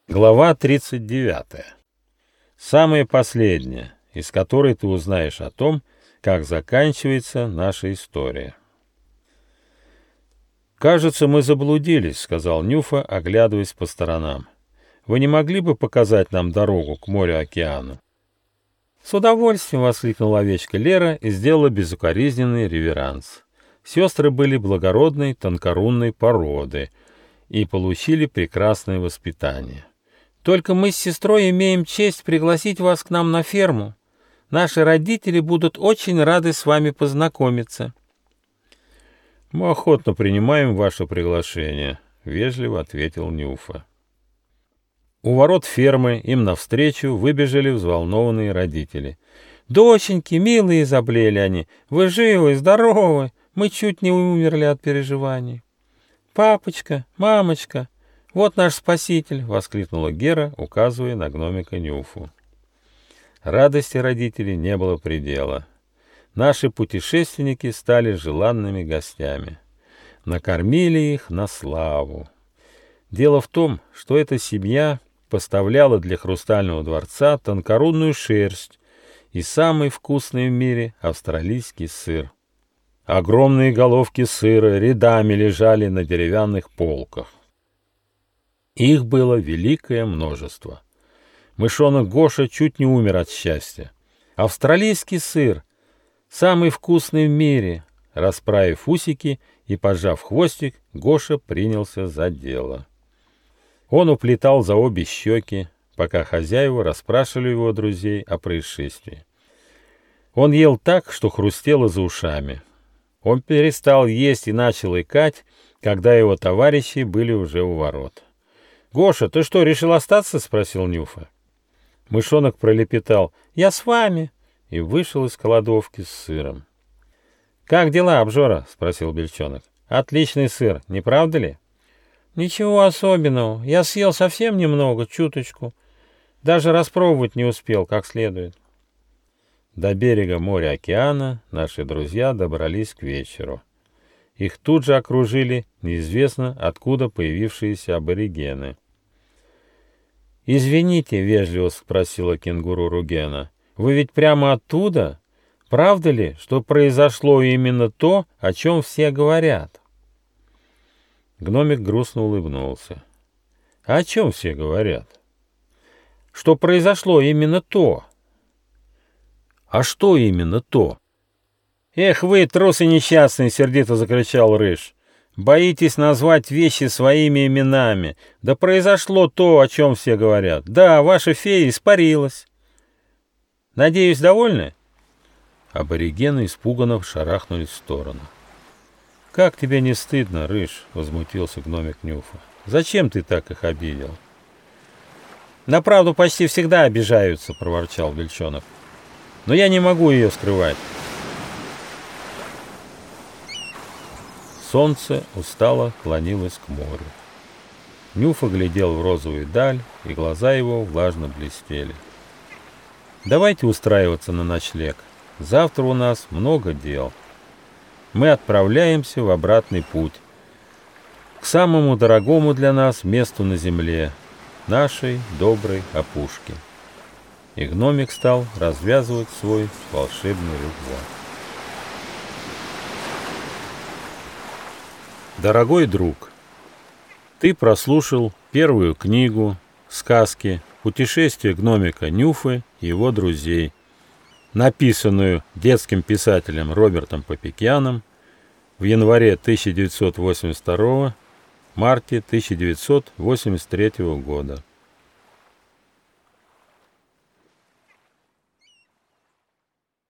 Глава 39. Самая последняя, из которой ты узнаешь о том, как заканчивается наша история. «Кажется, мы заблудились», — сказал Нюфа, оглядываясь по сторонам. «Вы не могли бы показать нам дорогу к морю-океану?» «С удовольствием!» — воскликнула овечка Лера и сделала безукоризненный реверанс. Сестры были благородной тонкорунной породы и получили прекрасное воспитание. «Только мы с сестрой имеем честь пригласить вас к нам на ферму. Наши родители будут очень рады с вами познакомиться». «Мы охотно принимаем ваше приглашение», — вежливо ответил Нюфа. У ворот фермы им навстречу выбежали взволнованные родители. «Доченьки, милые!» — заблеяли они. «Вы живы, здоровы! Мы чуть не умерли от переживаний!» «Папочка, мамочка, вот наш спаситель!» — воскликнула Гера, указывая на гномика Нюфу. Радости родителей не было предела. Наши путешественники стали желанными гостями. Накормили их на славу. Дело в том, что эта семья поставляла для Хрустального дворца тонкорунную шерсть и самый вкусный в мире австралийский сыр. Огромные головки сыра рядами лежали на деревянных полках. Их было великое множество. Мышонок Гоша чуть не умер от счастья. Австралийский сыр, самый вкусный в мире. Расправив усики и поджав хвостик, Гоша принялся за дело. Он уплетал за обе щеки, пока хозяева расспрашивали его друзей о происшествии. Он ел так, что хрустело за ушами. Он перестал есть и начал икать, когда его товарищи были уже у ворот. «Гоша, ты что, решил остаться?» — спросил Нюфа. Мышонок пролепетал: «Я с вами!» и вышел из кладовки с сыром. «Как дела, обжора?» — спросил Бельчонок. «Отличный сыр, не правда ли?» «Ничего особенного. Я съел совсем немного, чуточку. Даже распробовать не успел как следует». До берега моря-океана наши друзья добрались к вечеру. Их тут же окружили неизвестно откуда появившиеся аборигены. «Извините», — вежливо спросила кенгуру Ругена, — «вы ведь прямо оттуда? Правда ли, что произошло именно то, о чем все говорят?» Гномик грустно улыбнулся. «А о чем все говорят?» «Что произошло именно то». «А что именно то?» «Эх вы, трусы несчастные!» — сердито закричал Рыж. «Боитесь назвать вещи своими именами. Да произошло то, о чем все говорят. Да, ваша фея испарилась. Надеюсь, довольны?» Аборигены испуганно шарахнулись в сторону. «Как тебе не стыдно, Рыж?» — возмутился гномик Нюфа. «Зачем ты так их обидел?» «На правду почти всегда обижаются», — проворчал Бельчонок. «Но я не могу ее скрывать». Солнце устало клонилось к морю. Нюфа глядел в розовую даль, и глаза его влажно блестели. «Давайте устраиваться на ночлег. Завтра у нас много дел. Мы отправляемся в обратный путь, к самому дорогому для нас месту на земле, нашей доброй опушке». И гномик стал развязывать свой волшебный рюкзак. Дорогой друг, ты прослушал первую книгу сказки «Путешествие гномика Нюфы и его друзей», написанную детским писателем Робертом Папикьяном в январе 1982 марте 1983 года.